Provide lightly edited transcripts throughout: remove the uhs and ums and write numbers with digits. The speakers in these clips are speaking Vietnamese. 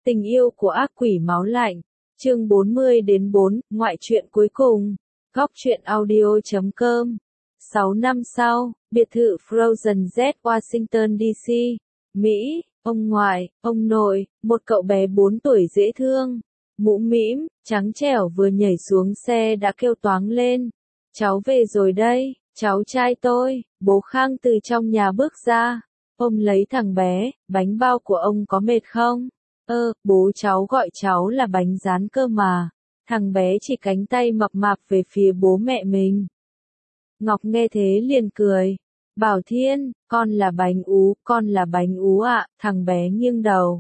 Tình yêu của ác quỷ máu lạnh. Chương 40-4, ngoại truyện cuối cùng. Góc truyện audio.com. 6 năm sau, biệt thự Frozen Z Washington DC, Mỹ, ông ngoại, ông nội, một cậu bé 4 tuổi dễ thương, mũm mĩm, trắng trẻo vừa nhảy xuống xe đã kêu toáng lên. Cháu về rồi đây, cháu trai tôi. Bố Khang từ trong nhà bước ra, ôm lấy thằng bé. Bánh bao của ông có mệt không? Bố cháu gọi cháu là bánh rán cơ mà. Thằng bé chỉ cánh tay mập mạp về phía bố mẹ mình. Ngọc nghe thế liền cười. Bảo Thiên, con là bánh ú ạ. Thằng bé nghiêng đầu.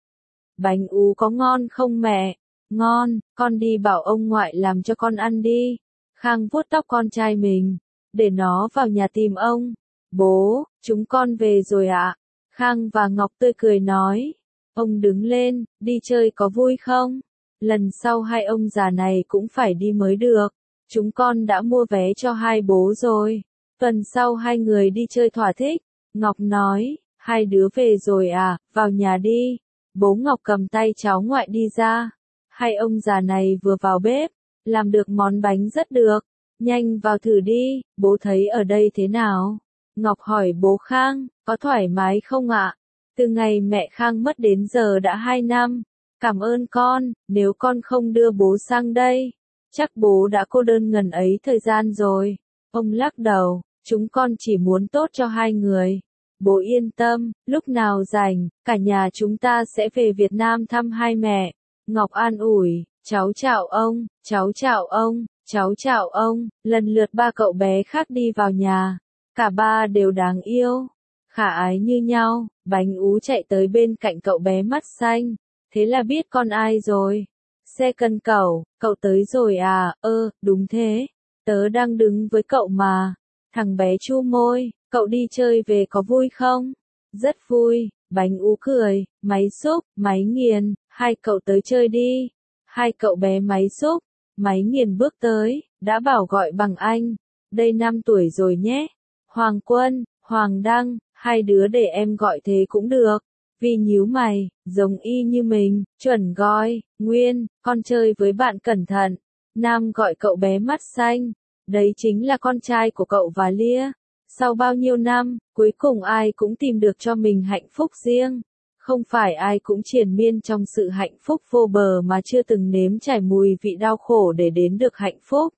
Bánh ú có ngon không mẹ? Ngon, con đi bảo ông ngoại làm cho con ăn đi. Khang vuốt tóc con trai mình, để nó vào nhà tìm ông. Bố, chúng con về rồi ạ. Khang và Ngọc tươi cười nói. Ông đứng lên, đi chơi có vui không? Lần sau hai ông già này cũng phải đi mới được. Chúng con đã mua vé cho hai bố rồi. Tuần sau hai người đi chơi thỏa thích. Ngọc nói, hai đứa về rồi à, vào nhà đi. Bố Ngọc cầm tay cháu ngoại đi ra. Hai ông già này vừa vào bếp, làm được món bánh rất được. Nhanh vào thử đi, bố thấy ở đây thế nào? Ngọc hỏi bố Khang, có thoải mái không ạ? Từ ngày mẹ Khang mất đến giờ đã 2 năm. Cảm ơn con, nếu con không đưa bố sang đây, chắc bố đã cô đơn ngần ấy thời gian rồi. Ông lắc đầu, chúng con chỉ muốn tốt cho hai người. Bố yên tâm, lúc nào rảnh, cả nhà chúng ta sẽ về Việt Nam thăm hai mẹ. Ngọc an ủi, cháu chào ông, cháu chào ông, cháu chào ông. Lần lượt ba cậu bé khác đi vào nhà. Cả ba đều đáng yêu, khả ái như nhau. Bánh ú chạy tới bên cạnh cậu bé mắt xanh. Thế là biết con ai rồi. Xe cân cẩu, cậu tới rồi à? Đúng thế. Tớ đang đứng với cậu mà. Thằng bé chu môi, cậu đi chơi về có vui không? Rất vui. Bánh ú cười, máy xúc, máy nghiền, hai cậu tới chơi đi. Hai cậu bé máy xúc, máy nghiền bước tới, đã bảo gọi bằng anh. Đây 5 tuổi rồi nhé. Hoàng Quân, Hoàng Đăng, hai đứa để em gọi thế cũng được. Vì nhíu mày, giống y như mình, chuẩn gọi. Nguyên, con chơi với bạn cẩn thận. Nam gọi cậu bé mắt xanh. Đấy chính là con trai của cậu và Lia. Sau bao nhiêu năm, cuối cùng ai cũng tìm được cho mình hạnh phúc riêng. Không phải ai cũng triền miên trong sự hạnh phúc vô bờ mà chưa từng nếm trải mùi vị đau khổ để đến được hạnh phúc.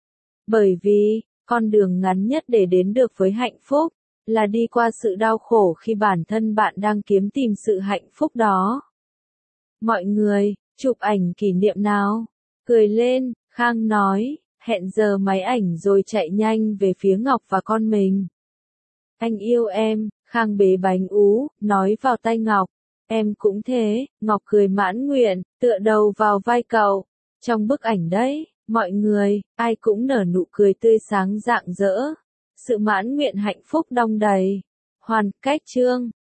Bởi vì, con đường ngắn nhất để đến được với hạnh phúc, là đi qua sự đau khổ khi bản thân bạn đang kiếm tìm sự hạnh phúc đó. Mọi người, chụp ảnh kỷ niệm nào? Cười lên, Khang nói, hẹn giờ máy ảnh rồi chạy nhanh về phía Ngọc và con mình. Anh yêu em, Khang bế bánh ú, nói vào tay Ngọc. Em cũng thế, Ngọc cười mãn nguyện, tựa đầu vào vai cậu. Trong bức ảnh đấy, mọi người, ai cũng nở nụ cười tươi sáng rạng rỡ. Sự mãn nguyện hạnh phúc đong đầy. Hoàn cách chương